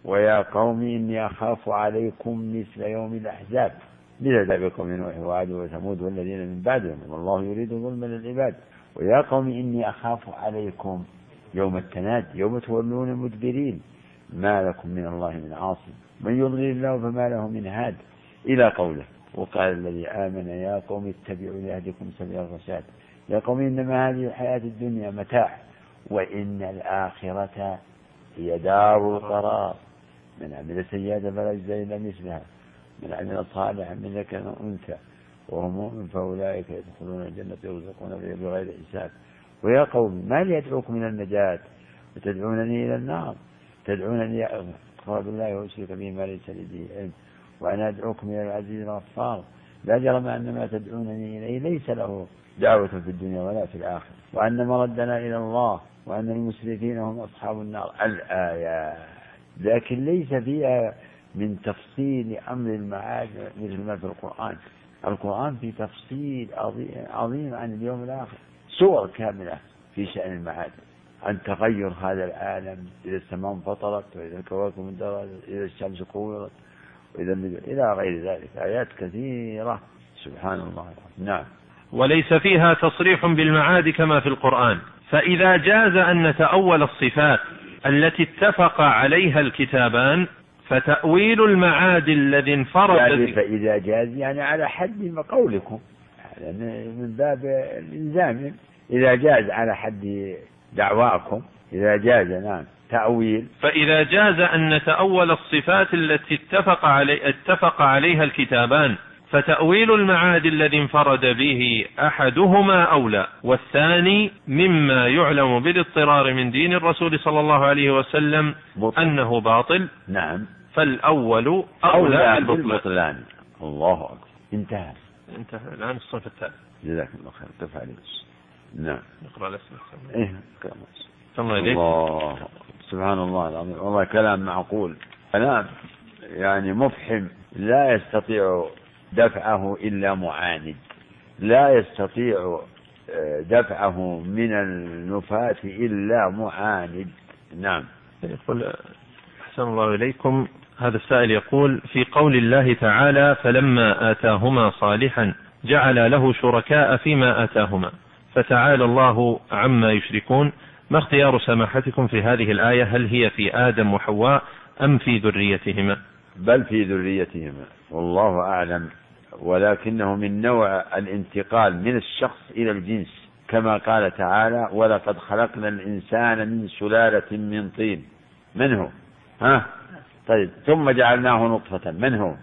ويا قوم إني أخاف عليكم مثل يوم الأحزاب مثل دأب قوم نوح وعاد وثمود والذين من بعدهم والله يريد ظلما للعباد. ويا قوم إني أخاف عليكم يوم التناد يوم تولون مدبرين ما لكم من الله من عاصم من يضلل الله فما له من هاد إلى قوله. وقال الذي آمن يا قوم اتبعوا يهدكم سبيل الرشاد. يا قوم إنما هذه الحياة الدنيا متاع وإن الآخرة هي دار القرار من عمل سيئة فلا يجزى إلا مثلها من عمل صالحا من ذكر أو أنثى وهو مؤمن فأولئك يدخلون الجنة يرزقون فيها بغير حساب. ويا قوم ما لي أدعوكم إلى النجاة وتدعونني إلى النار تدعونني أقرب الله وأشرك به ما ليس لي به علم وأنا أدعوكم إلى العزيز الغفار لا جرم أن ما تدعونني إليه ليس له دعوة في الدنيا ولا في الآخرة وأن مردنا إلى الله وأن المسرفين هم أصحاب النار الآيات. لكن ليس فيها من تفصيل أمر المعاد مثل ما في القرآن. القرآن في تفصيل عظيم عن اليوم الآخر صور كاملة في شأن المعاد عن تغير هذا العالم إذا السماء انفطرت وإذا الكواكب اندرت إذا الشمس كورت وإذا إلى غير ذلك آيات كثيرة سبحان الله. نعم. وليس فيها تصريح بالمعاد كما في القرآن. فإذا جاز أن نتأول الصفات التي اتفق عليها الكتابان فتأويل المعاد الذي انفرد يعني فإذا جاز يعني على حد قولكم من باب الإلزام إذا جاز على حد دعواكم إذا جاز نعم تأويل. فإذا جاز أن نتأول الصفات التي اتفق عليها الكتابان فتأويل المعاد الذي انفرد به أحدهما أولى والثاني مما يعلم بالاضطرار من دين الرسول صلى الله عليه وسلم أنه باطل. نعم. فالأول أولى بالبطلان. الله أكبر. انتهى الآن الصنف الثالث. جزاك الله خير. تفعل. نعم. نقرأ الأسئلة. إيه الله سبحان الله العظيم. والله كلام معقول كلام يعني مفحم لا يستطيع دفعه إلا معاند لا يستطيع دفعه من النفاة إلا معاند. نعم. يقول أحسن الله إليكم هذا السائل يقول في قول الله تعالى فلما آتاهما صالحا جعل له شركاء فيما آتاهما فتعالى الله عما يشركون ما اختيار سماحتكم في هذه الآية هل هي في آدم وحواء أم في ذريتهما؟ بل في ذريتهما والله أعلم ولكنه من نوع الانتقال من الشخص إلى الجنس كما قال تعالى ولقد خلقنا الإنسان من سلالة من طين من هو؟ طيب ثم جعلناه نطفة من هو؟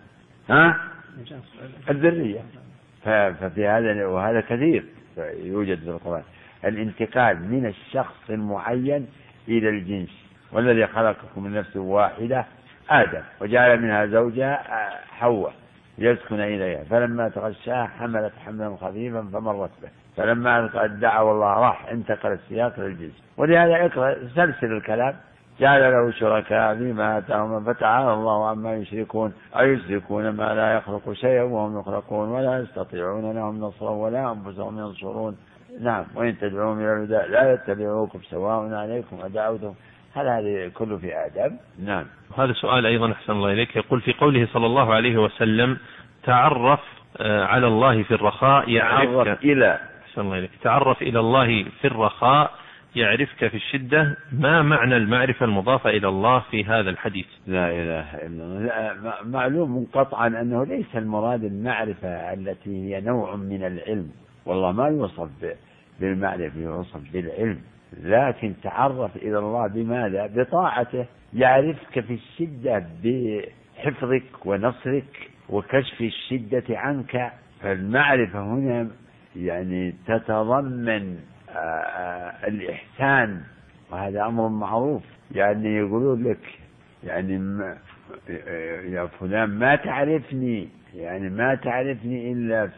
الذرية. ففي هذا وهذا كثير يوجد في القرآن الانتقال من الشخص المعين إلى الجنس. والذي خلقكم من نفس واحدة آدم وجعل منها زوجها حواء يسكن إليها فلما تغشاها حملت حملا خفيفا فمرت به فلما ألقت دعوا الله راح انتقل السياق للجنس. ولهذا اقرأ سلسل الكلام جعل له شركاء فيما آتاهما فتعالى الله عما يشركون أيشركون ما لا يخلق شيئا وهم يخلقون ولا يستطيعون لهم نصرا ولا أنفسهم ينصرون. نعم. وإن تدعوهم إلى الهدى لا يتبعوكم سواء عليكم أدعوتم هذا كله في آدم. نعم. هذا سؤال أيضا أحسن الله إليك يقول في قوله صلى الله عليه وسلم تعرف على الله في الرخاء يعرفك إلى أحسن الله إليك تعرف إلى الله في الرخاء يعرفك في الشدة ما معنى المعرفة المضافة إلى الله في هذا الحديث؟ لا إله إلا الله. معلوم قطعا أنه ليس المراد المعرفة التي هي نوع من العلم والله ما يوصف بالمعرفة يوصف بالعلم لكن تعرف إلى الله بماذا؟ بطاعته يعرفك في الشدة بحفظك ونصرك وكشف الشدة عنك. فالمعرفة هنا يعني تتضمن الإحسان وهذا أمر معروف. يعني يقولون لك يعني يا فلان ما تعرفني يعني ما تعرفني إلا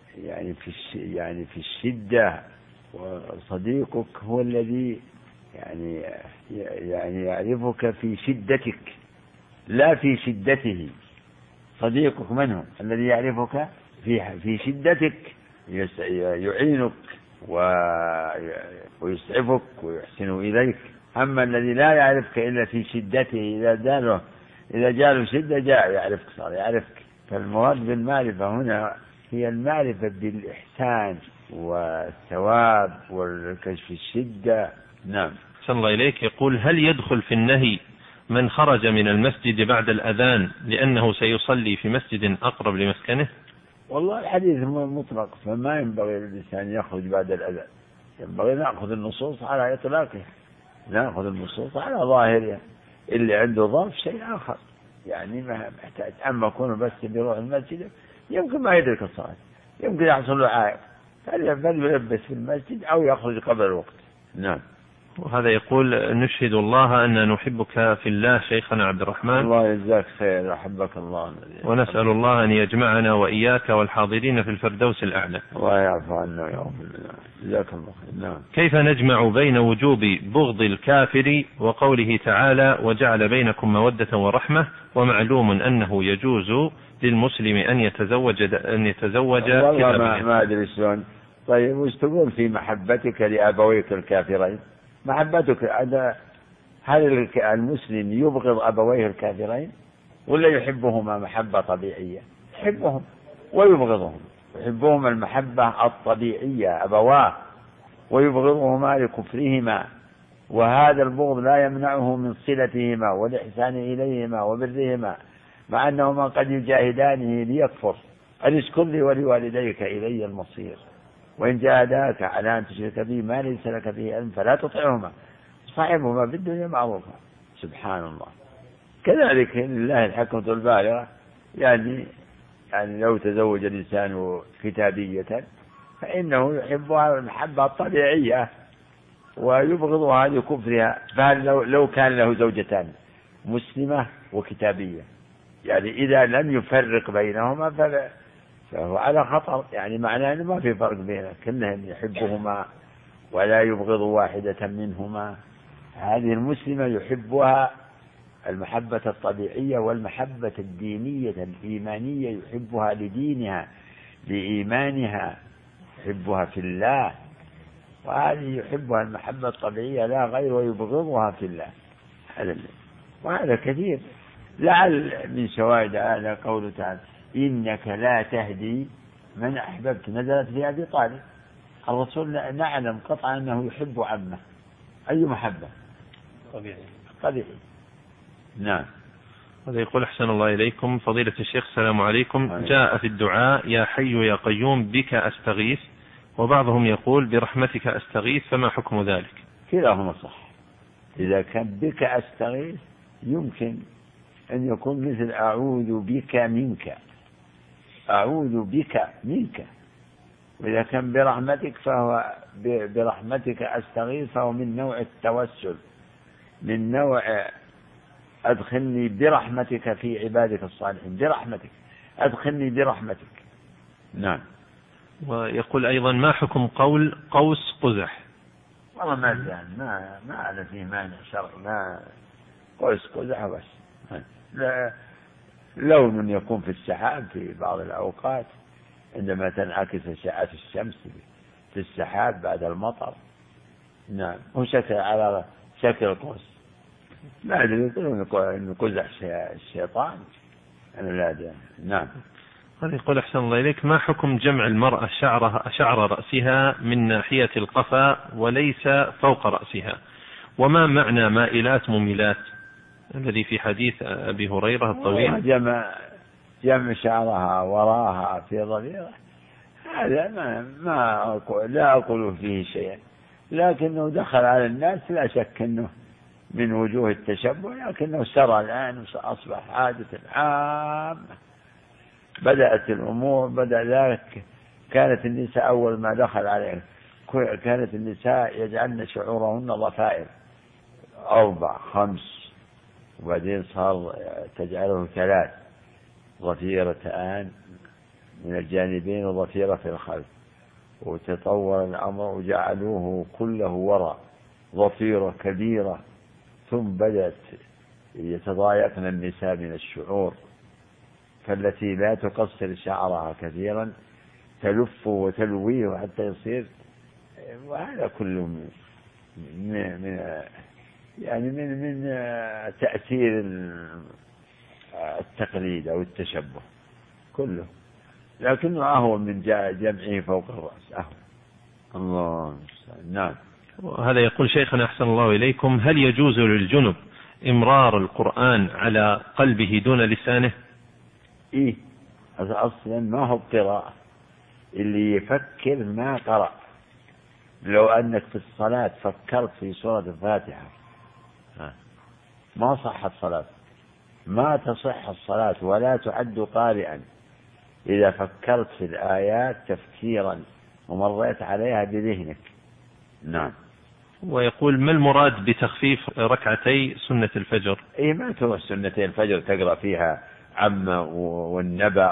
في الشدة وصديقك هو الذي يعني يعرفك في شدتك لا في شدته. صديقك من هو؟ الذي يعرفك في شدتك يعينك ويسعفك ويحسن إليك أما الذي لا يعرفك إلا في شدته، إذا جاله شدة جاء يعرفك، صار يعرفك. فالمراد بالمعرفة هنا هي المعرفة بالإحسان والثواب والكشف الشدة. نعم. أحسن الله إليك. يقول: هل يدخل في النهي من خرج من المسجد بعد الأذان لأنه سيصلي في مسجد أقرب لمسكنه؟ والله الحديث مطلق، فما ينبغي للإنسان يخرج بعد الأذان، ينبغي نأخذ النصوص على إطلاقها، نأخذ النصوص على ظاهرها. اللي عنده ظرف شيء آخر، يعني ما محتاج. أما كونه بس بيروح المسجد يمكن ما يدرك الصلاة، يمكن يحصل له عائق، فليلبس في المسجد أو يخرج قبل الوقت. نعم. وهذا يقول: نشهد الله أن نحبك في الله شيخنا عبد الرحمن. الله يجزاك خير، أحبك الله. ونسأل الله أن يجمعنا وإياك والحاضرين في الفردوس الأعلى. الله يعفو عنا ويغفر لنا. جزاك الله خير. نعم. كيف نجمع بين وجوب بغض الكافر وقوله تعالى: وجعل بينكم مودة ورحمة، ومعلوم أنه يجوز للمسلم أن يتزوج والله ما أدري شلون. طيب وش تقول في محبتك لأبويك الكافرين؟ محبتك هل المسلم يبغض أبويه الكافرين ولا يحبهما محبة طبيعية؟ يحبهم ويبغضهم. يحبهم المحبة الطبيعية أبواه، ويبغضهما لكفرهما، وهذا البغض لا يمنعه من صلتهما والإحسان إليهما وبرهما، مع أنهما قد يجاهدانه ليكفر. أن اشكر لي ولوالديك إلي المصير، وإن جاهداك على أن تشرك بي ما ليس لك به علم فلا تطعهما، صاحبهما في الدنيا معروفا. سبحان الله. كذلك لله الحكمة البالغة، يعني لو تزوج الإنسان كتابية فإنه يحبها المحبة الطبيعية ويبغضها لكفرها. فهل لو كان له زوجتان مسلمة وكتابية، يعني إذا لم يفرق بينهما فهو على خطر، يعني معناه أنه ما في فرق بينه، كلهم يحبهما ولا يبغض واحدة منهما. هذه المسلمة يحبها المحبة الطبيعية والمحبة الدينية الإيمانية، يحبها لدينها لإيمانها، يحبها في الله، وهذه يحبها المحبة الطبيعية لا غير، ويبغضها في الله. وهذا كثير. لعل من شواهد هذا قوله تعالى: إنك لا تهدي من أحببت، نزلت في أبي طالب. الرسول نعلم قطعا أنه يحب عمه. أي محبة طبيعي. نعم. هذا يقول: أحسن الله إليكم فضيلة الشيخ، السلام عليكم. جاء في الدعاء: يا حي يا قيوم بك أستغيث، وبعضهم يقول: برحمتك أستغيث، فما حكم ذلك؟ كلاهما صح. إذا كان بك أستغيث يمكن أن يكون مثل أعوذ بك منك، أعوذ بك منك. وإذا كان برحمتك فهو برحمتك أستغيث، فهو من نوع التوسل، من نوع أدخلني برحمتك في عبادك الصالحين، برحمتك أدخلني برحمتك. نعم. ويقول أيضا: ما حكم قول قوس قزح؟ والله ما أدري، ما أعلم فيه مانع شرعي. ما قوس قزح بس لا لون يكون في السحاب في بعض الأوقات عندما تنعكس أشعة الشمس في السحاب بعد المطر. نعم. هو شكل على شكل قوس. ما أدري، يقولون إنه قزح الشيطان، أنا لا أدري. نعم. هذا يقول: أحسن الله إليك، ما حكم جمع المرأة شعر رأسها من ناحية القفا وليس فوق رأسها؟ وما معنى مائلات مميلات الذي في حديث أبي هريرة الطويل؟ جمع شعرها وراها في ضفيرة، هذا لا أقول فيه شيئا، لكنه دخل على الناس لا شك أنه من وجوه التشبه، لكنه سرى الآن وأصبح عادة عامة. بدأت الأمور، بدأ ذلك. كانت النساء أول ما دخل عليه كانت النساء يجعلن شعورهن ضفائر 4 5، وبعدين صار تجعله 3 ضفيرتان من الجانبين وضفيرة في الخلف، وتطور الأمر وجعلوه كله وراء ضفيرة كبيرة. ثم بدأت يتضايقن النساء من الشعور، فالتي لا تقصر شعرها كثيرا تلف وتلويه حتى يصير. وهذا كله يعني من تأثير التقليد أو التشبه كله، لكنه أهون من جمعه فوق الرأس، أهون. الله. نعم. هذا يقول شيخنا أحسن الله إليكم: هل يجوز للجنب إمرار القرآن على قلبه دون لسانه؟ إيه، هذا أصلا ما هو قراءة، اللي يفكر ما قرأ. لو أنك في الصلاة فكرت في سورة الفاتحة ما صحت صلاة، ما تصح الصلاة ولا تعد قارئا إذا فكرت في الآيات تفكيرا ومريت عليها بذهنك. نعم. ويقول: ما المراد بتخفيف ركعتي سنة الفجر؟ إيه، ما تروح سنتين الفجر تقرأ فيها عم والنبأ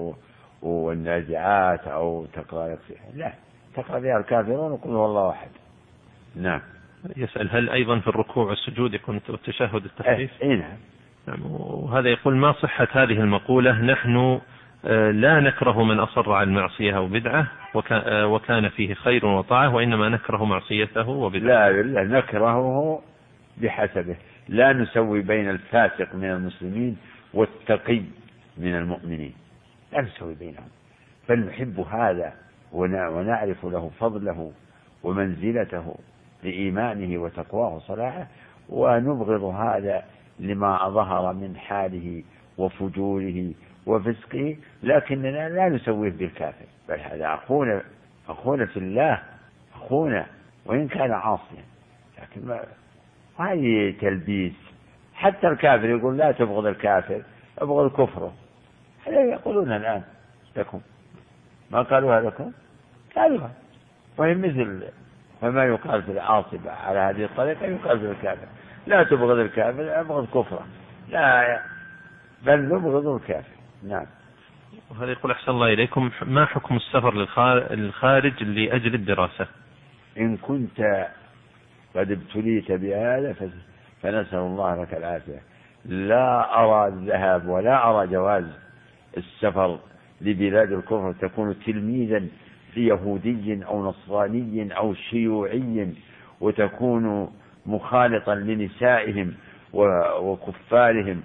والنازعات أو تقرأ فيها، لا، تقرأ فيها الكافرون وقل هو الله أحد. نعم. يسأل: هل أيضا في الركوع والسجود يكون التشهد التخفيف؟ إيه نعم. وهذا يقول: ما صحة هذه المقولة: نحن لا نكره من أصر على المعصية أو بدعة وكان فيه خير وطاعة، وإنما نكره معصيته وبدعة؟ لا، نكرهه بحسبه، لا نسوي بين الفاسق من المسلمين والتقي من المؤمنين، لا نسوي بينهم، بل نحب هذا ونعرف له فضله ومنزلته لإيمانه وتقواه وصلاحه، ونبغض هذا لما ظهر من حاله وفجوره وفسقه، لكننا لا نسويه بالكافر، بل هذا أخونا في الله، أخونا وإن كان عاصيا، لكن هذه تلبيس. حتى الكافر يقول لا تبغض الكافر، ابغض كفره. هذا يقولون الآن لكم، ما قالوها لكم؟ قالوها. وهي مثل فما يقال في العاصي على هذه الطريقة يقال في الكافر: لا تبغض الكافر، ابغض كفره، لا، بل نبغض الكافر. نعم. وهذا يقول: أحسن الله إليكم، ما حكم السفر للخارج لأجل الدراسة؟ إن كنت قد ابتليت بهذا فنسأل الله لك العافية. لا أرى الذهاب ولا أرى جواز السفر لبلاد الكفر، تكون تلميذا ليهودي أو نصراني أو شيوعي، وتكون مخالطا لنسائهم وكفارهم،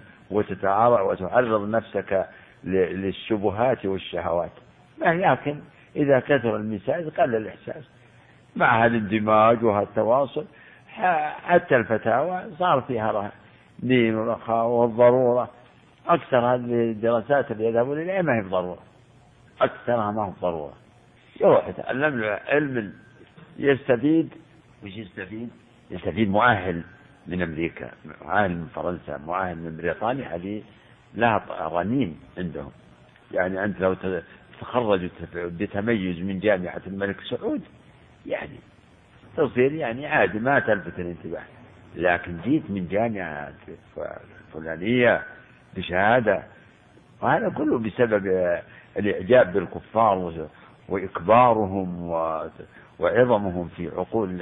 وتعرض نفسك للشبهات والشهوات. لكن إذا كثر المساج قل الإحساس مع الاندماج وهالتواصل. حتى الفتاوى صار فيها دين ورخاء والضرورة. أكثر هذه الدراسات اللي يذهبون إليها ما هي بضرورة، أكثرها ما هو بضرورة. يروح يتعلم علم يستفيد. وش يستفيد مؤهل من أمريكا، مؤهل من فرنسا، مؤهل من بريطانيا، هذه لها رنين عندهم. يعني أنت لو تخرج بتميز من جامعة الملك سعود يعني تصير يعني عادي، ما تلفت الانتباه. لكن جيت من جامعة فلانية بشهادة، وهذا كله بسبب الإعجاب بالكفار وإكبارهم وعظمهم في عقول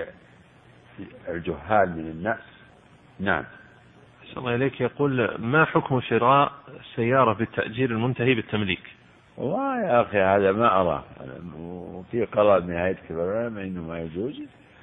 الجهال من الناس. نعم. أحسن الله إليك. يقول: ما حكم شراء سيارة بالتأجير المنتهي بالتمليك؟ والله يا أخي هذا ما أراه، وفي قرار نهاية كبيرة إنه ما يجوز،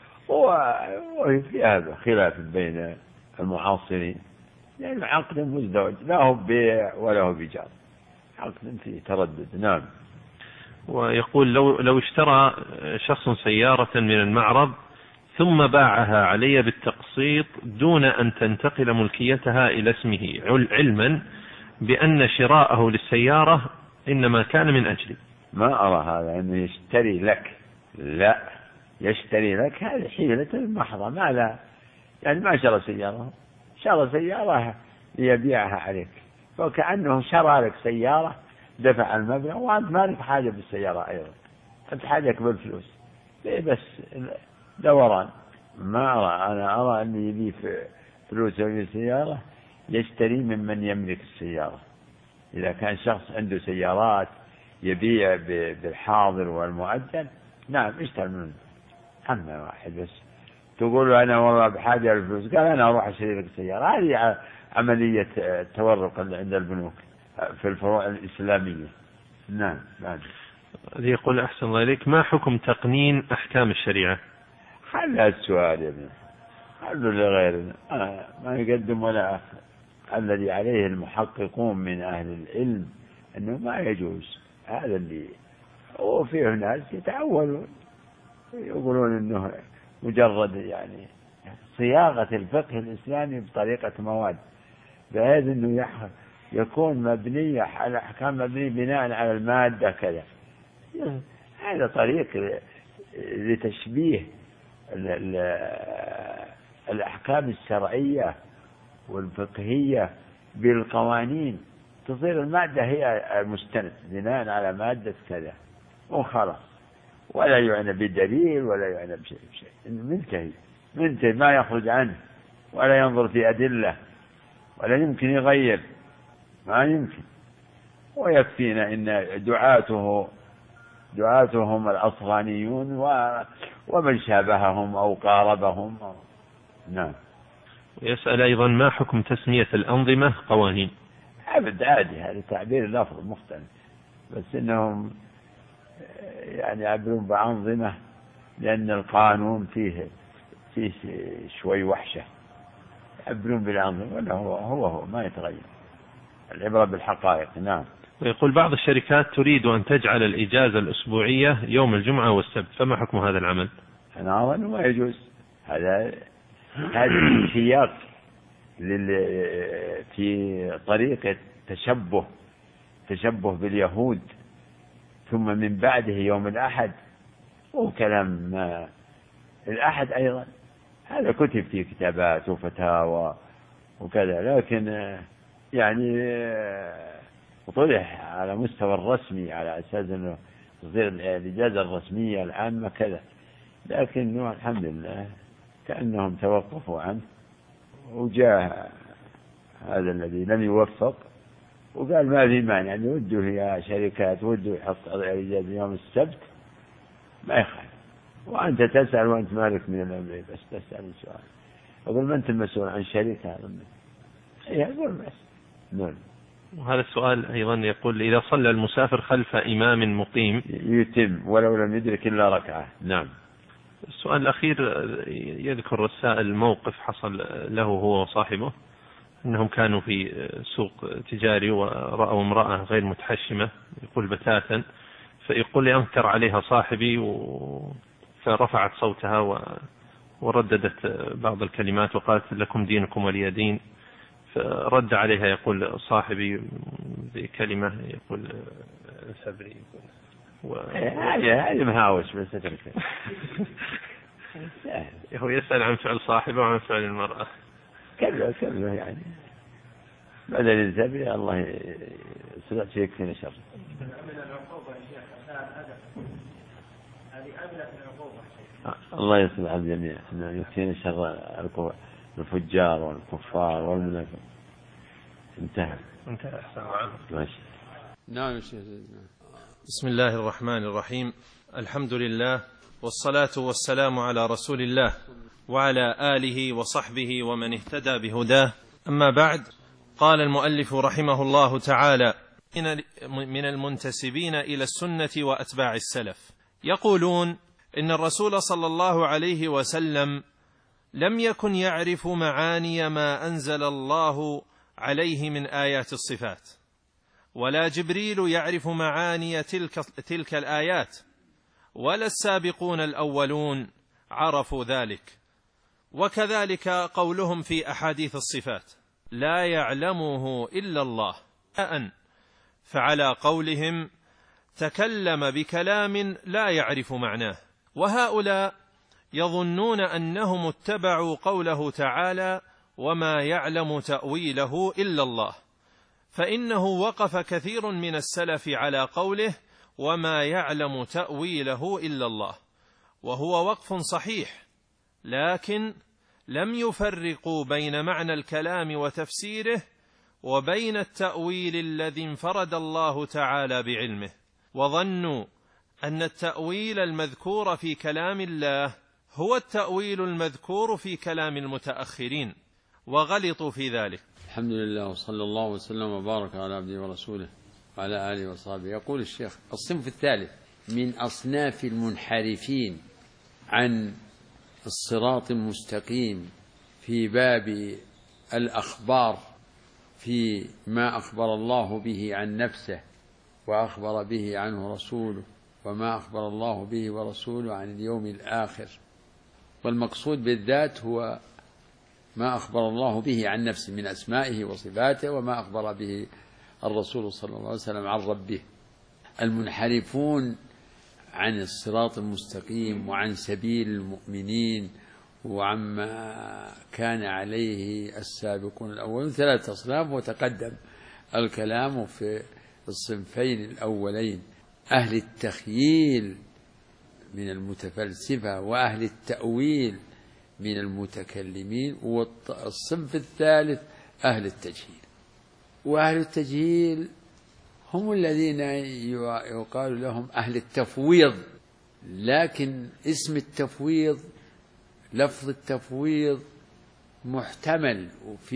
وفي هذا خلاف بين المعاصرين، لأن يعني عقد مزدوج لا هو بيع ولا هو بيجار، عقد فيه تردد. نعم. ويقول: لو اشترى شخص سيارة من المعرض ثم باعها علي بالتقسيط دون أن تنتقل ملكيتها إلى اسمه، علما بأن شراءه للسيارة إنما كان من أجلي. ما أرى هذا أنه يشتري لك، لا، يشتري لك هذه حيلة محضة، ما لا يعني ما شرى سيارة ليبيعها عليك، وكأنه شرى لك سيارة دفع المبلغ وأنت ما لك حاجة بالسيارة أيضا، أنت حاجك بالفلوس بس دوران. ما أرى، أنا أرى أن يبي فلوسه في السيارة يشتري ممن يملك السيارة. إذا كان شخص عنده سيارات يبيع بالحاضر والمؤجل، نعم اشتري منه. أما واحد بس تقول له أنا والله بحاجة للفلوس، قال أنا أروح أشتري لك سيارة، هذه عملية تورق عند البنوك في الفروع الإسلامية. نعم. يقول: أحسن الله إليك، ما حكم تقنين أحكام الشريعة؟ هذا السؤال يا ابن، خلوا لغيرنا ما يقدم ولا أخر. الذي عليه المحققون من أهل العلم أنه ما يجوز هذا اللي وفيه ناس يتعولون يقولون أنه مجرد يعني صياغة الفقه الإسلامي بطريقة مواد بحيث أنه يكون مبنية على أحكام مبنية بناء على المادة كذا. هذا طريق لتشبيه الأحكام الشرعية والفقهية بالقوانين، تصير المادة هي المستند بناء على مادة كذا وخلاص، ولا يعنى بدليل ولا يعنى بشيء منتهي ما يخرج عنه ولا ينظر في أدلة ولا يمكن يغير، ما يمكن. ويكفينا إن دعاتهم الأصغانيون ومن شابههم أو قاربهم. نعم. ويسأل أيضا ما حكم تسمية الأنظمة قوانين؟ عبد عادي، هذا تعبير لفظ مختلف، بس إنهم يعني يعبرون بأنظمة لأن القانون فيه شوي وحشة، يعبرون بالأنظمة ولا هو ما يتغير، العبرة بالحقائق. نعم. ويقول بعض الشركات تريد أن تجعل الإجازة الأسبوعية يوم الجمعة والسبت، فما حكم هذا العمل؟ أنا أظن ما يجوز هذا سياق في طريقة تشبه باليهود، ثم من بعده يوم الأحد وكلام الأحد أيضا، هذا كتب في كتابات وفتاوى وكذا، لكن يعني طرح على مستوى الرسمي على أساس أنه تصير الإجازة الرسمية العامة كذا، لكن الحمد لله كأنهم توقفوا عنه، وجاء هذا الذي لم يوفق وقال ما في مانع يعني ودوا يا شركات ودوا يحط الإجازة يوم السبت ما يخالف، وأنت تسأل وأنت مالك من الأمر، بس تسأل السؤال أقول ما أنت المسؤول عن شركة هذا يقول بس. نعم. وهذا السؤال أيضا يقول إذا صلى المسافر خلف إمام مقيم يتم ولو لم يدرك إلا ركعة. نعم. السؤال الأخير يذكر السائل موقف حصل له هو وصاحبه، أنهم كانوا في سوق تجاري ورأوا امرأة غير متحشمة يقول بتاتا، فيقول لي أنكر عليها صاحبي فرفعت صوتها ورددت بعض الكلمات وقالت لكم دينكم ولي دين، فرد عليها يقول صاحبي بكلمة يقول سبري هذه مهاوش بس أتركه. هو يسأل عن فعل صاحبه وعن فعل المرأة كله يعني بدل الزبري الله سمعت فيك فينا شر. الله يصلح الجميع، يكفينا شر الفجار والكفار والمنافق. انتهى. ماشي. نعم. بسم الله الرحمن الرحيم، الحمد لله والصلاة والسلام على رسول الله وعلى آله وصحبه ومن اهتدى بهداه، أما بعد. قال المؤلف رحمه الله تعالى من المنتسبين إلى السنة وأتباع السلف يقولون إن الرسول صلى الله عليه وسلم لم يكن يعرف معاني ما أنزل الله عليه من آيات الصفات، ولا جبريل يعرف معاني تلك الآيات، ولا السابقون الأولون عرفوا ذلك. وكذلك قولهم في أحاديث الصفات لا يعلمه إلا الله، فعلى قولهم تكلم بكلام لا يعرف معناه. وهؤلاء يظنون أنهم اتبعوا قوله تعالى وما يعلم تأويله إلا الله، فإنه وقف كثير من السلف على قوله وما يعلم تأويله إلا الله، وهو وقف صحيح، لكن لم يفرقوا بين معنى الكلام وتفسيره وبين التأويل الذي انفرد الله تعالى بعلمه، وظنوا أن التأويل المذكور في كلام الله هو التأويل المذكور في كلام المتأخرين، وغلطوا في ذلك. الحمد لله وصلى الله وسلم وبارك على عبده ورسوله وعلى آله وصحبه. يقول الشيخ الصنف الثالث من أصناف المنحرفين عن الصراط المستقيم في باب الأخبار في ما أخبر الله به عن نفسه وأخبر به عنه رسوله، وما أخبر الله به ورسوله عن اليوم الآخر. والمقصود بالذات هو ما أخبر الله به عن نفسه من أسمائه وصفاته، وما أخبر به الرسول صلى الله عليه وسلم عن ربه. المنحرفون عن الصراط المستقيم وعن سبيل المؤمنين وعما كان عليه السابقون الأولون 3 أصناف، وتقدم الكلام في الصنفين الأولين: أهل التخييل من المتفلسفة، وأهل التأويل من المتكلمين، والصنف الثالث أهل التجهيل. وأهل التجهيل هم الذين يقال لهم أهل التفويض، لكن اسم التفويض، لفظ التفويض محتمل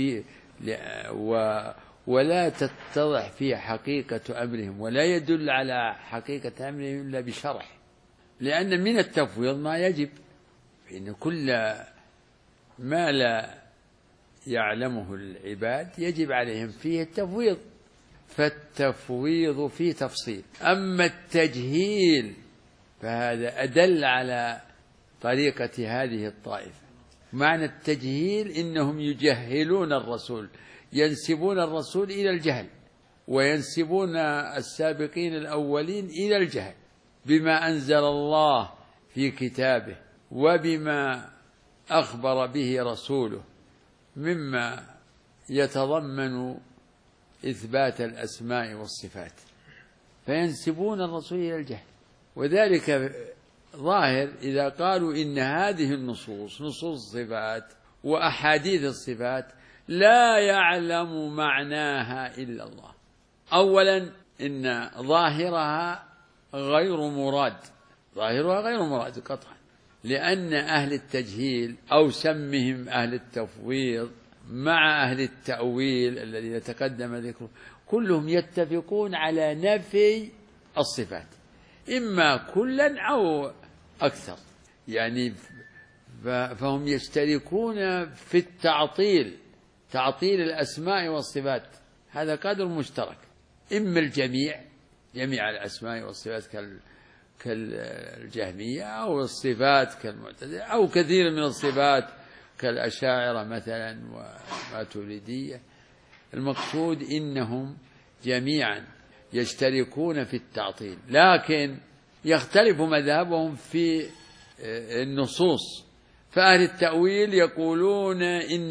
ولا تتضح فيه حقيقة أمرهم، ولا يدل على حقيقة أمرهم إلا بشرح، لأن من التفويض ما يجب، فإن كل ما لا يعلمه العباد يجب عليهم فيه التفويض، فالتفويض فيه تفصيل. أما التجهيل فهذا أدل على طريقة هذه الطائفة. معنى التجهيل إنهم يجهلون الرسول، ينسبون الرسول إلى الجهل، وينسبون السابقين الأولين إلى الجهل بما أنزل الله في كتابه وبما أخبر به رسوله مما يتضمن إثبات الأسماء والصفات، فينسبون الرسول إلى الجهل. وذلك ظاهر إذا قالوا إن هذه النصوص، نصوص الصفات وأحاديث الصفات، لا يعلم معناها إلا الله. أولا إن ظاهرها غير مراد، ظاهرها غير مراد قطعا، لأن أهل التجهيل أو سمهم أهل التفويض مع أهل التأويل الذين تقدم ذكره كلهم يتفقون على نفي الصفات، إما كلا أو أكثر، يعني فهم يشتركون في التعطيل، تعطيل الأسماء والصفات، هذا قدر مشترك، إما الجميع، جميع الأسماء والصفات كالجهمية، أو الصفات كالمعتزلة، أو كثير من الصفات كالأشاعرة مثلا وماتريدية. المقصود إنهم جميعا يشتركون في التعطيل، لكن يختلف مذهبهم في النصوص. فأهل التأويل يقولون إن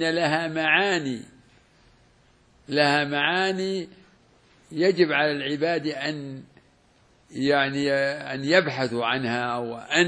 لها معاني يجب على العباد أن يبحثوا عنها،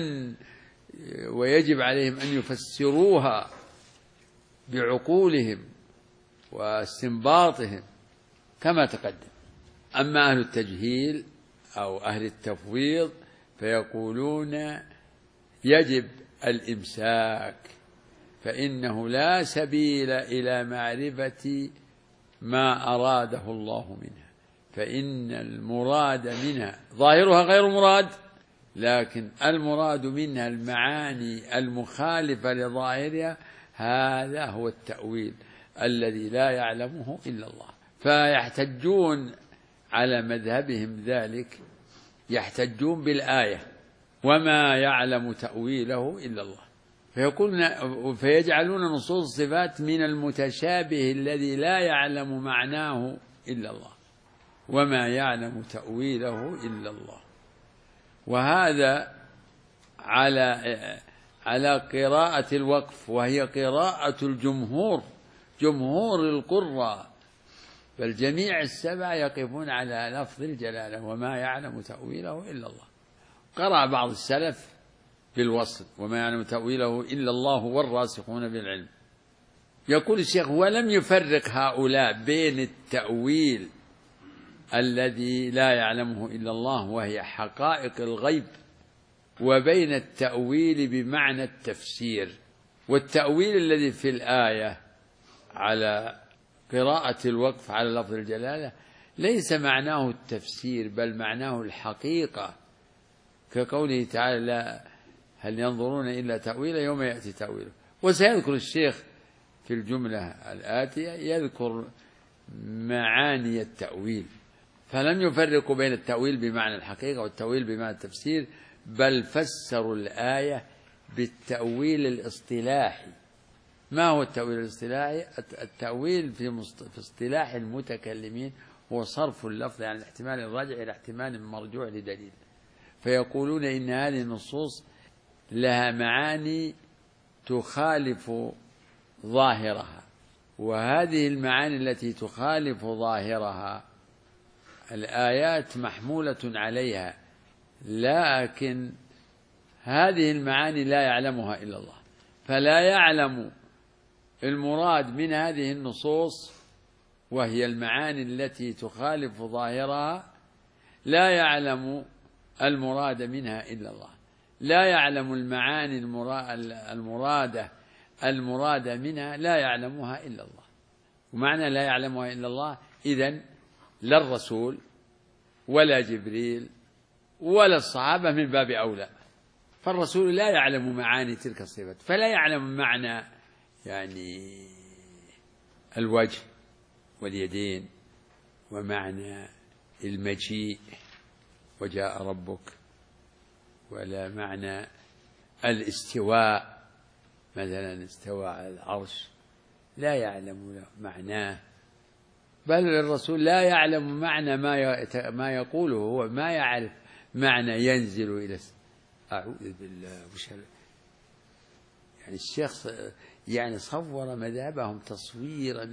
ويجب عليهم أن يفسروها بعقولهم واستنباطهم كما تقدم. أما أهل التجهيل أو أهل التفويض فيقولون يجب الإمساك، فإنه لا سبيل إلى معرفة ما أراده الله منها، فإن المراد منها ظاهرها غير مراد، لكن المراد منها المعاني المخالفة لظاهرها، هذا هو التأويل الذي لا يعلمه إلا الله. فيحتجون على مذهبهم ذلك، يحتجون بالآية وما يعلم تأويله إلا الله، فيجعلون نصوص الصفات من المتشابه الذي لا يعلم معناه إلا الله، وما يعلم تأويله إلا الله. وهذا على قراءة الوقف، وهي قراءة الجمهور، جمهور القراء، بل جميع السبع يقفون على لفظ الجلالة وما يعلم تأويله إلا الله. قرأ بعض السلف بالوصل وما يعلم تأويله إلا الله والراسخون بالعلم. يقول الشيخ: ولم يفرق هؤلاء بين التأويل الذي لا يعلمه إلا الله وهي حقائق الغيب، وبين التأويل بمعنى التفسير. والتأويل الذي في الآية على قراءة الوقف على لفظ الجلالة ليس معناه التفسير، بل معناه الحقيقة، كقوله تعالى: هل ينظرون إلا تأويله يوم يأتي تأويله. وسيذكر الشيخ في الجملة الآتية يذكر معاني التأويل، فلم يفرقوا بين التأويل بمعنى الحقيقة والتأويل بمعنى التفسير، بل فسروا الآية بالتأويل الاصطلاحي. ما هو التأويل الاصطلاحي؟ التأويل في اصطلاح المتكلمين هو صرف اللفظ عن الاحتمال الراجع إلى احتمال مرجوع لدليل، فيقولون إن هذه النصوص لها معاني تخالف ظاهرها، وهذه المعاني التي تخالف ظاهرها الآيات محمولة عليها، لكن هذه المعاني لا يعلمها إلا الله، فلا يعلم المراد من هذه النصوص وهي المعاني التي تخالف ظاهرها، لا يعلم المراد منها إلا الله، لا يعلم المعاني المراد منها لا يعلمها إلا الله. ومعنى لا يعلمها إلا الله إذن لا الرسول ولا جبريل ولا الصحابة من باب أولى، فالرسول لا يعلم معاني تلك الصفات، فلا يعلم معنى يعني الوجه واليدين، ومعنى المجيء وجاء ربك، ولا معنى الاستواء مثلا استوى على العرش، لا يعلم معناه، بل الرسول لا يعلم معنى ما يقوله، هو ما يعرف معنى ينزل إلى أعوذ بالله يعني الشيخ يعني صور مذهبهم تصويرا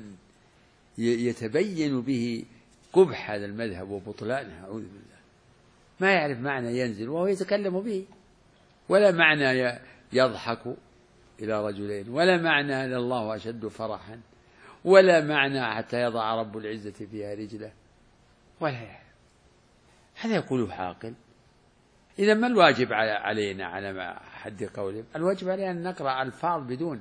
يتبين به قبح هذا المذهب وبطلانه، أعوذ بالله. ما يعرف معنى ينزل وهو يتكلم به، ولا معنى يضحك إلى رجلين، ولا معنى لله أشد فرحا، ولا معنى حتى يضع رب العزة فيها رجله، ولا يعرف. هذا يقوله عاقل. إذا ما الواجب علينا على ما حد قوله؟ الواجب علينا أن نقرأ ألفاظ بدون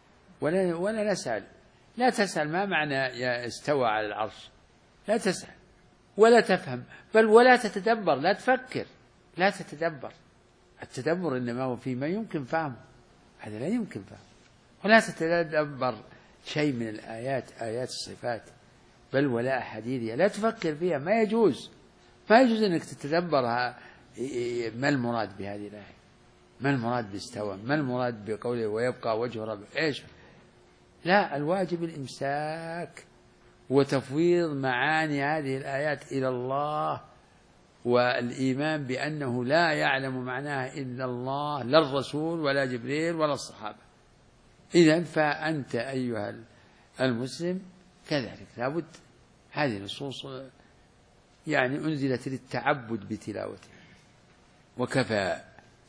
ولا نسأل. لا تسأل ما معنى استوى على العرش، لا تسأل ولا تفهم، بل ولا تتدبر، لا تفكر، لا تتدبر. التدبر إنما هو فيما يمكن فهمه، هذا لا يمكن فهمه. ولا تتدبر شيء من الآيات، آيات الصفات، بل ولا أحاديثها، لا تفكر فيها، ما يجوز أنك تتدبرها. ما المراد بهذه الآية؟ ما المراد باستوى؟ ما المراد بقوله ويبقى وجه ربك؟ إيش؟ لا، الواجب الإمساك وتفويض معاني هذه الآيات إلى الله، والإيمان بأنه لا يعلم معناها إلا الله، لا الرسول ولا جبريل ولا الصحابة. إذن فأنت أيها المسلم كذلك لابد. هذه النصوص يعني أنزلت للتعبد بتلاوتها، وكفى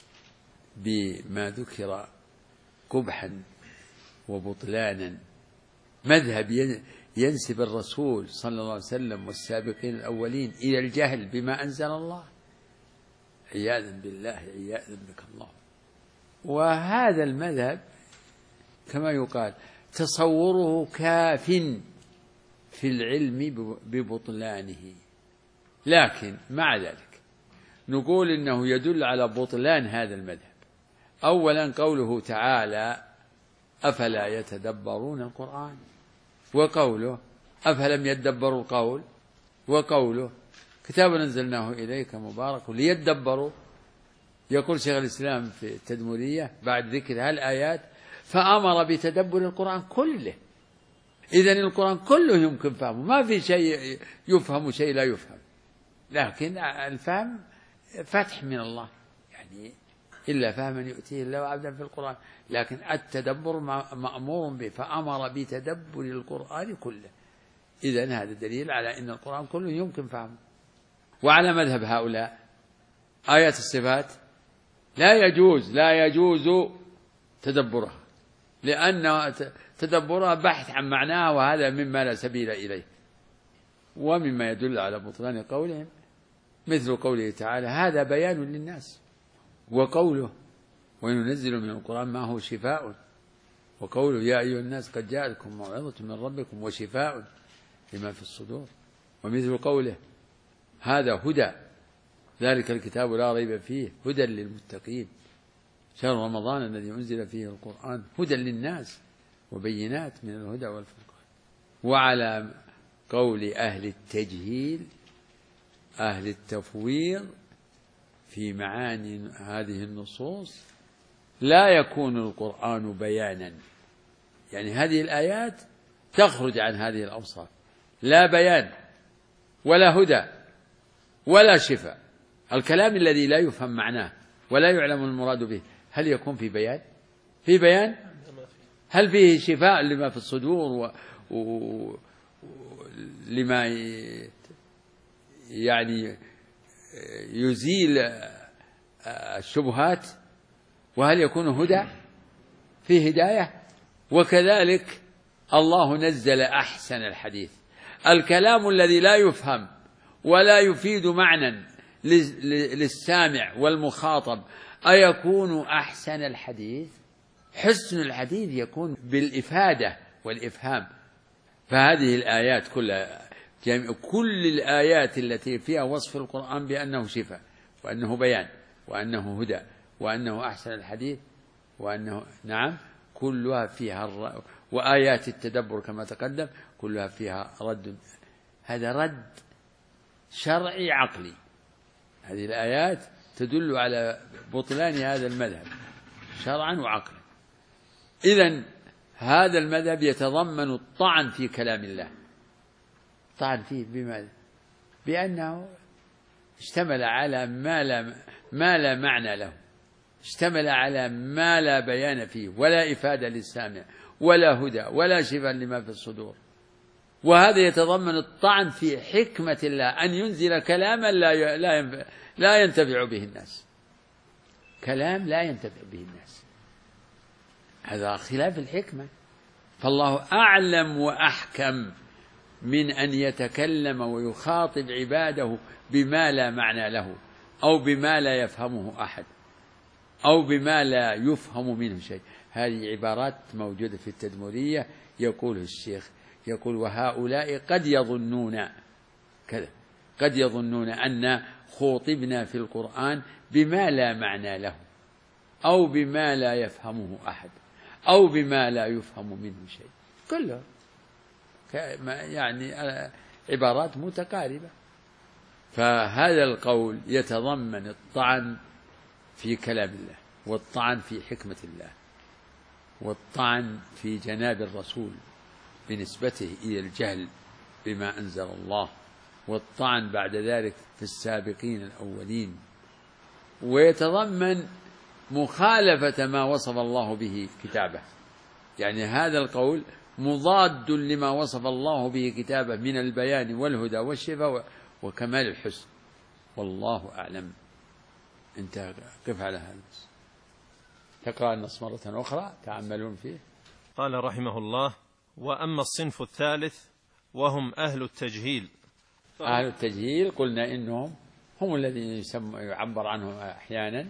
بما ذكر قبحا وبطلانا مذهب ينسب الرسول صلى الله عليه وسلم والسابقين الأولين إلى الجهل بما أنزل الله، عياذا بالله، عياذا بك الله. وهذا المذهب كما يقال تصوره كاف في العلم ببطلانه، لكن مع ذلك نقول إنه يدل على بطلان هذا المذهب. أولا قوله تعالى أفلا يتدبرون القرآن، وقوله أفلم يدبروا القول، وقوله كتاب أنزلناه إليك مبارك ليدبروا. يقول شيخ الإسلام في التدمرية بعد ذكر هالآيات فأمر بتدبر القرآن كله. إذن القرآن كله يمكن فهمه، ما في شيء يفهم شيء لا يفهم، لكن الفهم فتح من الله، يعني إلا فهما يؤتيه الله عبدا في القرآن، لكن التدبر مأمور به، فأمر بتدبر القرآن كله. إذن هذا دليل على أن القرآن كله يمكن فهمه. وعلى مذهب هؤلاء آيات الصفات لا يجوز تدبرها، لأن تدبرها بحث عن معناها، وهذا مما لا سبيل إليه. ومما يدل على بطلان قولهم مثل قوله تعالى هذا بيان للناس، وقوله وننزل من القرآن ما هو شفاء، وقوله يا أيها الناس قد جاءتكم موعظة من ربكم وشفاء لما في الصدور، ومثل قوله هذا هدى ذلك الكتاب لا ريب فيه هدى للمتقين شهر رمضان الذي أنزل فيه القرآن هدى للناس وبينات من الهدى والفرقان. وعلى قول أهل التجهيل أهل التفويض في معاني هذه النصوص لا يكون القرآن بيانا، يعني هذه الآيات تخرج عن هذه الأوصاف، لا بيان ولا هدى ولا شفاء. الكلام الذي لا يفهم معناه ولا يعلم المراد به هل يكون في بيان؟ في بيان؟ هل فيه شفاء لما في الصدور لما يعني يزيل الشبهات؟ وهل يكون هدى؟ فيه هداية؟ وكذلك الله نزل أحسن الحديث. الكلام الذي لا يفهم ولا يفيد معنى للسامع والمخاطب أيكون أحسن الحديث؟ حسن الحديث يكون بالإفادة والإفهام. فهذه الآيات كلها، كل الآيات التي فيها وصف القرآن بأنه شفاء وأنه بيان وأنه هدى وأنه أحسن الحديث وأنه نعم كلها فيها وآيات التدبر كما تقدم كلها فيها رد. هذا رد شرعي عقلي. هذه الآيات تدل على بطلان هذا المذهب شرعا وعقلا. إذن هذا المذهب يتضمن الطعن في كلام الله. طعن فيه بماذا؟ بأنه اشتمل على ما لا معنى له، اشتمل على ما لا بيان فيه ولا إفادة للسامع ولا هدى ولا شفاء لما في الصدور. وهذا يتضمن الطعن في حكمة الله أن ينزل كلاما لا ينتفع به الناس، كلام لا ينتفع به الناس، هذا خلاف الحكمة. فالله أعلم وأحكم من أن يتكلم ويخاطب عباده بما لا معنى له أو بما لا يفهمه أحد أو بما لا يفهم منه شيء. هذه عبارات موجودة في التدمرية يقول الشيخ، يقول وهؤلاء قد يظنون كذا، قد يظنون أن خوطبنا في القرآن بما لا معنى له أو بما لا يفهمه أحد أو بما لا يفهم منه شيء، كله يعني عبارات متقاربة. فهذا القول يتضمن الطعن في كلام الله والطعن في حكمة الله والطعن في جناب الرسول بنسبته إلى الجهل بما أنزل الله والطعن بعد ذلك في السابقين الأولين، ويتضمن مخالفة ما وصف الله به كتابه. يعني هذا القول مضاد لما وصف الله به كتابه من البيان والهدى والشفاء وكمال الحسن. والله أعلم. انت قف على هذا، تقرأ النص مرة أخرى تأملون فيه. قال رحمه الله: وأما الصنف الثالث وهم أهل التجهيل. أهل التجهيل قلنا إنهم هم الذين يعبر عنهم أحيانا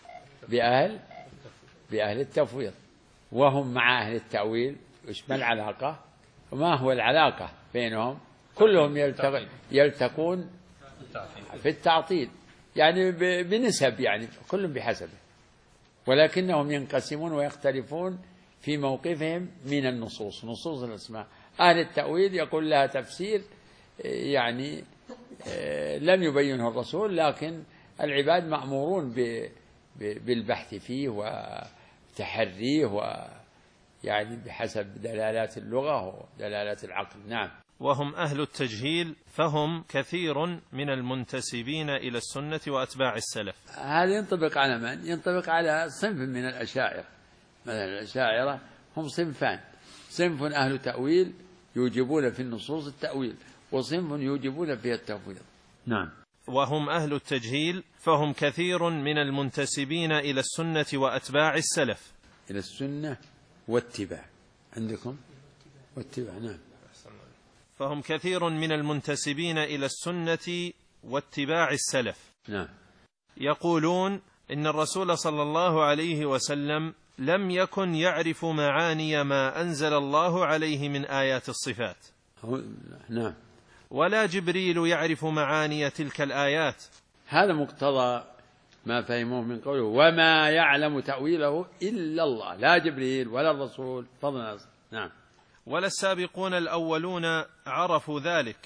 بأهل التفويض، وهم مع أهل التأويل. وش ما العلاقة؟ وما هو العلاقة بينهم؟ كلهم يلتقون في التعطيل، يعني بنسب، يعني كلهم بحسبه، ولكنهم ينقسمون ويختلفون في موقفهم من النصوص، نصوص الأسماء. أهل التأويل يقول لها تفسير يعني لم يبينه الرسول، لكن العباد مأمورون بالبحث فيه وتحريه يعني بحسب دلالات اللغة ودلالات العقل. نعم. وهم أهل التجهيل فهم كثير من المنتسبين إلى السنة وأتباع السلف. هذا ينطبق على من؟ ينطبق على صنف من الأشاعرة. مثلا الأشاعرة هم صنفان: صنف أهل تأويل يوجبون في النصوص التأويل، وصنف يوجبون فيها التفويض. نعم. وهم أهل التجهيل فهم كثير من المنتسبين إلى السنة وأتباع السلف. إلى السنة واتباع عندكم واتباع. نعم. فهم كثير من المنتسبين إلى السنة واتباع السلف. نعم. يقولون إن الرسول صلى الله عليه وسلم لم يكن يعرف معاني ما أنزل الله عليه من آيات الصفات. نعم. ولا جبريل يعرف معاني تلك الآيات. هذا مقتضى ما فهموه من قوله وما يعلم تأويله إلا الله، لا جبريل ولا الرسول فضلا نعم. ولا السابقون الأولون عرفوا ذلك.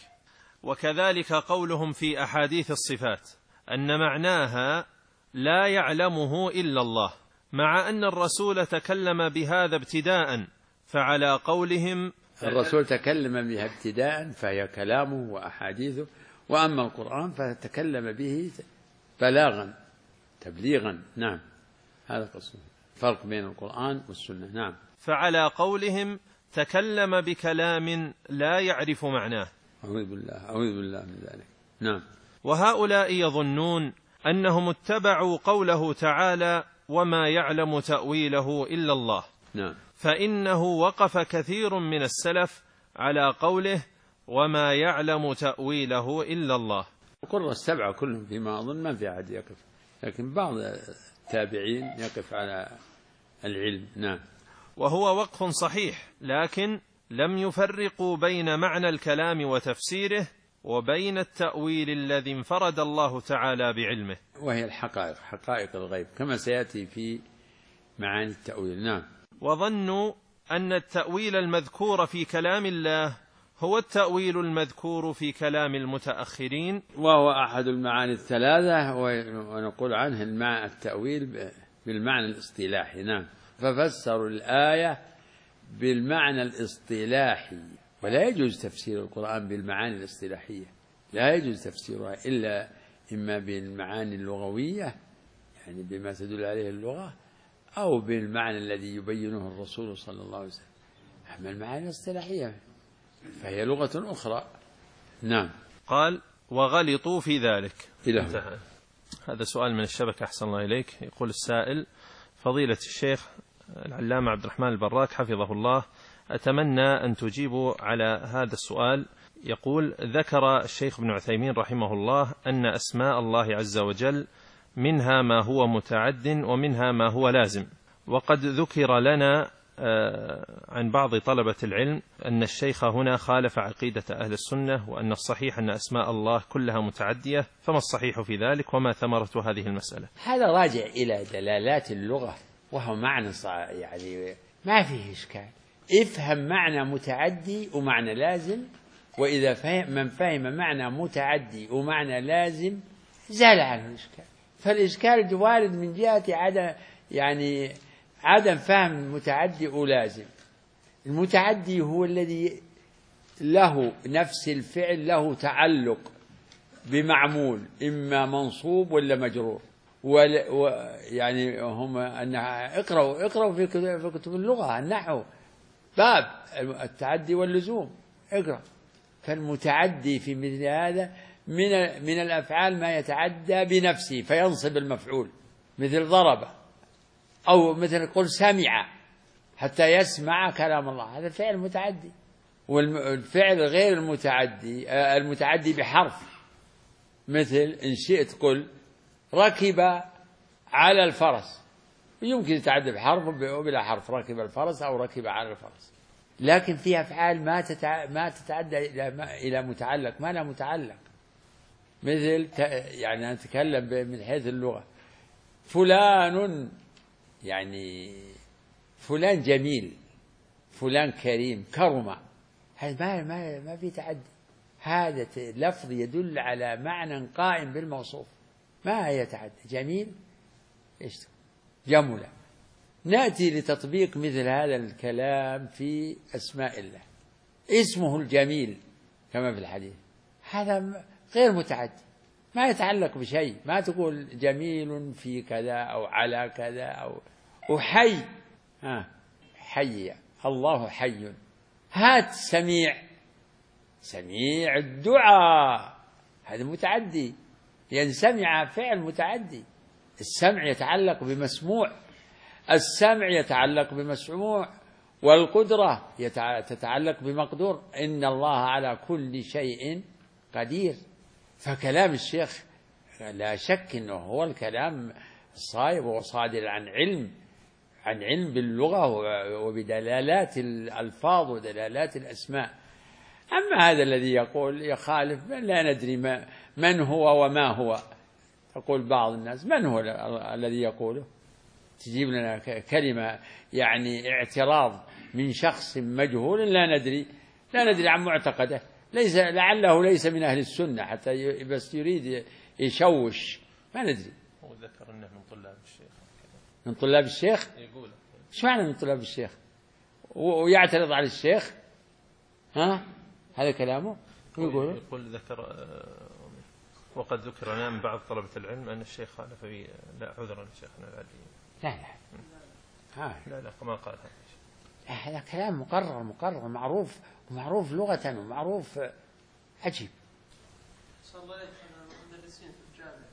وكذلك قولهم في أحاديث الصفات أن معناها لا يعلمه إلا الله، مع أن الرسول تكلم بهذا ابتداء، فعلى قولهم الرسول تكلم بها ابتداء فهي كلامه وأحاديثه، وأما القرآن فتكلم به بلاغا تبليغا. نعم، هذا قصده، فرق بين القرآن والسنة. نعم. فعلى قولهم تكلم بكلام لا يعرف معناه. أعوذ بالله من ذلك. نعم. وهؤلاء يظنون أنهم اتبعوا قوله تعالى وما يعلم تأويله إلا الله. نعم. فإنه وقف كثير من السلف على قوله وما يعلم تأويله إلا الله. القراء السبعة كلهم فيما أظن ما في أحد يقف، لكن بعض التابعين يقف على العلم. نعم. وهو وقف صحيح، لكن لم يفرقوا بين معنى الكلام وتفسيره وبين التأويل الذي انفرد الله تعالى بعلمه، وهي الحقائق، حقائق الغيب، كما سيأتي في معاني التأويل. نعم. وظنوا أن التأويل المذكور في كلام الله هو التأويل المذكور في كلام المتأخرين، وهو أحد المعاني الثلاثة، ونقول عنه التأويل بالمعنى الاصطلاحي. نعم. ففسروا الآية بالمعنى الاصطلاحي، ولا يجوز تفسير القرآن بالمعاني الاصطلاحية، لا يجوز تفسيرها إلا إما بالمعاني اللغوية، يعني بما تدل عليه اللغة، أو بالمعنى الذي يبينه الرسول صلى الله عليه وسلم. أما المعاني الاصطلاحية فهي لغة أخرى. نعم. قال وغلطوا في ذلك. انتهى. هذا سؤال من الشبكة، أحسن الله إليك. يقول السائل: فضيلة الشيخ العلامة عبد الرحمن البراك حفظه الله، أتمنى أن تجيبوا على هذا السؤال. يقول: ذكر الشيخ ابن عثيمين رحمه الله أن أسماء الله عز وجل منها ما هو متعد ومنها ما هو لازم، وقد ذكر لنا عن بعض طلبة العلم أن الشيخ هنا خالف عقيدة أهل السنة، وأن الصحيح أن أسماء الله كلها متعدية، فما الصحيح في ذلك وما ثمرة هذه المسألة؟ هذا راجع إلى دلالات اللغة، وهو معنى يعني ما فيه إشكال. افهم معنى متعدي ومعنى لازم، وإذا من فهم معنى متعدي ومعنى لازم زال عنه الإشكال. فالإشكال وارد من جهة عدم فهم المتعدي ولازم. المتعدي هو الذي له نفس الفعل له تعلق بمعمول، إما منصوب ولا مجرور، يعني هم اقرأوا في كتب اللغة النحو باب التعدي واللزوم، اقرأ. فالمتعدي في مثل هذا من الأفعال ما يتعدى بنفسه فينصب المفعول، مثل ضرب، أو مثل قل سمع حتى يسمع كلام الله، هذا فعل متعدي. والفعل غير المتعدي بحرف، مثل إن شئت قل ركب على الفرس، يمكن يتعدى بحرف وبلا حرف، ركب الفرس أو ركب على الفرس. لكن فيها أفعال ما تتعدى إلى متعلق، ما لا متعلق. مثل يعني نتكلم من حيث اللغة، فلان يعني فلان جميل، فلان كريم، كرم، هذا ما في تعدي، هذا لفظ يدل على معنى قائم بالموصوف، ما يتعدى. جميل ايش جمل. نأتي لتطبيق مثل هذا الكلام في أسماء الله، اسمه الجميل كما في الحديث، هذا غير متعدي، ما يتعلق بشيء، ما تقول جميل في كذا أو على كذا أو وحي، حي، الله حي. هات سميع الدعاء، هذا متعدي، لأن سمع فعل متعدي. السمع يتعلق بمسموع، السمع يتعلق بمسموع، والقدرة تتعلق بمقدور. إن الله على كل شيء قدير. فكلام الشيخ لا شك أنه هو الكلام الصائب وصادر عن علم باللغة وبدلالات الألفاظ ودلالات الأسماء. أما هذا الذي يقول يخالف، لا ندري من هو وما هو. يقول بعض الناس من هو الذي يقوله؟ تجيب لنا كلمة يعني اعتراض من شخص مجهول لا ندري عن معتقده، لعله ليس من أهل السنة حتى بس يريد يشوش، ما ندري. هو ذكر أنه من طلاب الشيخ. من طلاب الشيخ؟ يقول إيش معنى من طلاب الشيخ؟ ويعترض على الشيخ؟ هذا كلامه؟ يقول ذكر وقد ذكر لنا من بعض طلبة العلم أن الشيخ خالف في لا عذرا شيخنا العلي. لا ما قال هذا كلام مقرر معروف لغة ومعروف عجيب. صلى الله عليه وسلم مدرسين في الجامعة.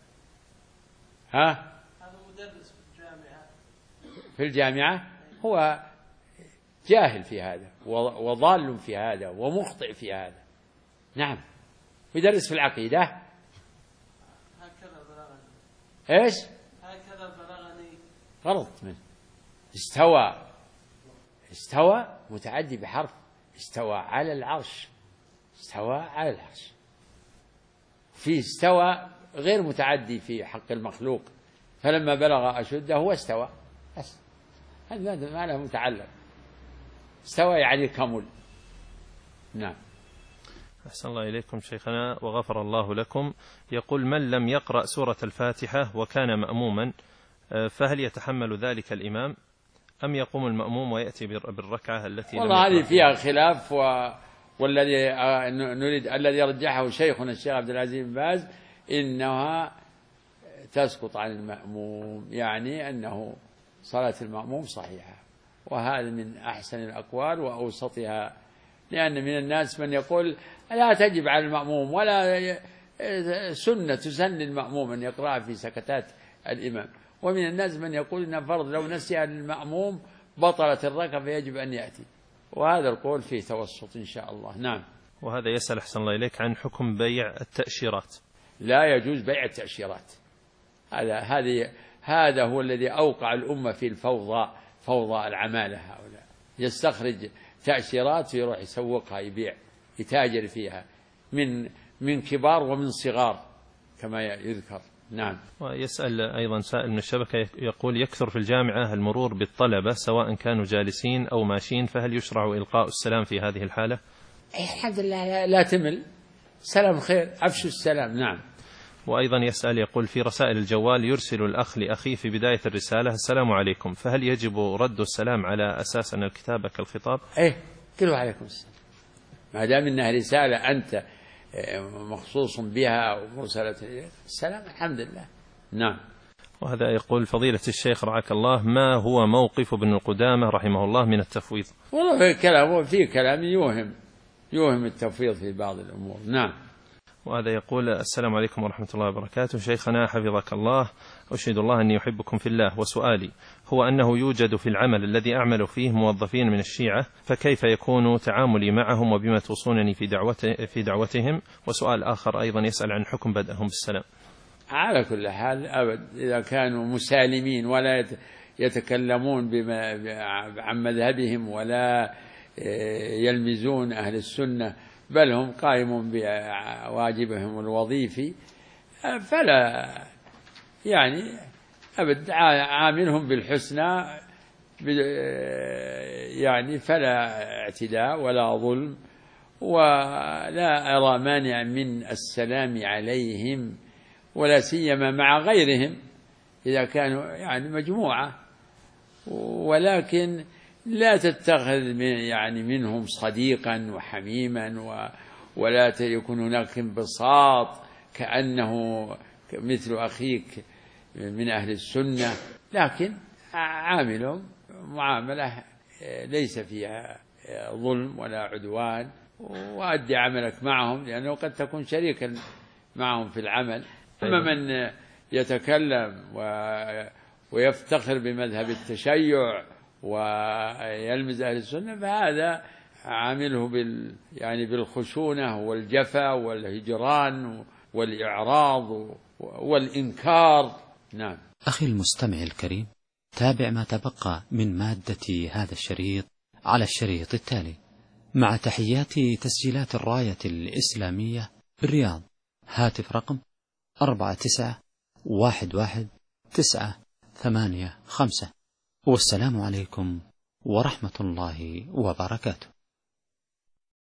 هذا مدرس في الجامعة هو جاهل في هذا وضال في هذا ومخطئ في هذا. نعم. يدرس في العقيدة. هكذا بلغني. إيش؟ هكذا بلغني. غلط منه. استوى متعدي بحرف، استوى على العرش. في استوى غير متعدي في حق المخلوق، فلما بلغ أشده هو استوى بس، هذا ما له متعلق. استوى يعني كمل. نعم. أحسن الله إليكم شيخنا وغفر الله لكم. يقول: من لم يقرأ سورة الفاتحة وكان مأموما فهل يتحمل ذلك الإمام أم يقوم المأموم ويأتي بالركعة التي والله هذه فيها خلاف، والذي نريد الذي رجحه شيخنا الشيخ عبد العزيز بن باز إنها تسقط عن المأموم، يعني أنه صلاة المأموم صحيحة، وهذا من أحسن الأقوال وأوسطها، لأن من الناس من يقول لا تجب على المأموم ولا سنة تسن المأموم أن يقرأ في سكتات الإمام، ومن الناس من يقول إن فرض لو نسي المأموم بطلت الركعة فيجب أن يأتي، وهذا القول فيه توسط إن شاء الله. نعم. وهذا يسأل أحسن الله إليك عن حكم بيع التأشيرات. لا يجوز بيع التأشيرات، هذا هو الذي أوقع الأمة في فوضى العمالة. هؤلاء يستخرج تأشيرات ويروح يسوقها، يبيع، يتاجر فيها من كبار ومن صغار كما يذكر. نعم. ويسأل أيضا سائل من الشبكة يقول: يكثر في الجامعة المرور بالطلبة سواء كانوا جالسين أو ماشيين، فهل يشرع إلقاء السلام في هذه الحالة؟ الحمد لله لا تمل، سلام خير، أفشوا السلام. نعم. وأيضا يسأل يقول: في رسائل الجوال يرسل الأخ لأخيه في بداية الرسالة: السلام عليكم، فهل يجب رد السلام على أساس أن الكتابة كالخطاب؟ قلوا عليكم السلام، ما دام إنها رسالة أنت مخصوص بها ومرسلة السلام، الحمد لله. نعم. وهذا يقول: فضيلة الشيخ رعاك الله، ما هو موقف ابن القدامى رحمه الله من التفويض؟ والله في كلام يوهم التفويض في بعض الأمور. نعم. وهذا يقول: السلام عليكم ورحمة الله وبركاته، شيخنا حفظك الله، أشهد الله أني أحبكم في الله، وسؤالي هو أنه يوجد في العمل الذي أعمل فيه موظفين من الشيعة، فكيف يكون تعاملي معهم وبما توصونني في دعوتهم؟ وسؤال آخر أيضا يسأل عن حكم بدءهم بالسلام. على كل حال إذا كانوا مسالمين ولا يتكلمون عن مذهبهم ولا يلمزون أهل السنة، بل هم قائمون بواجبهم الوظيفي، فلا يعني عاملهم بالحسنى، يعني فلا اعتداء ولا ظلم، ولا أرى مانع من السلام عليهم، ولا سيما مع غيرهم إذا كانوا يعني مجموعة، ولكن لا تتخذ يعني منهم صديقا وحميما، ولا يكون هناك انبساط كأنه مثل أخيك من أهل السنة، لكن عاملهم معاملة ليس فيها ظلم ولا عدوان، وأدي عملك معهم، لأنه قد تكون شريكا معهم في العمل. أما من يتكلم ويفتخر بمذهب التشيع ويلمز أهل السنة، فهذا عامله يعني بالخشونة والجفا والهجران والإعراض والإنكار. نعم. أخي المستمع الكريم، تابع ما تبقى من مادة هذا الشريط على الشريط التالي، مع تحيات تسجيلات الراية الإسلامية بالرياض. هاتف رقم 49119193 5. والسلام عليكم ورحمة الله وبركاته.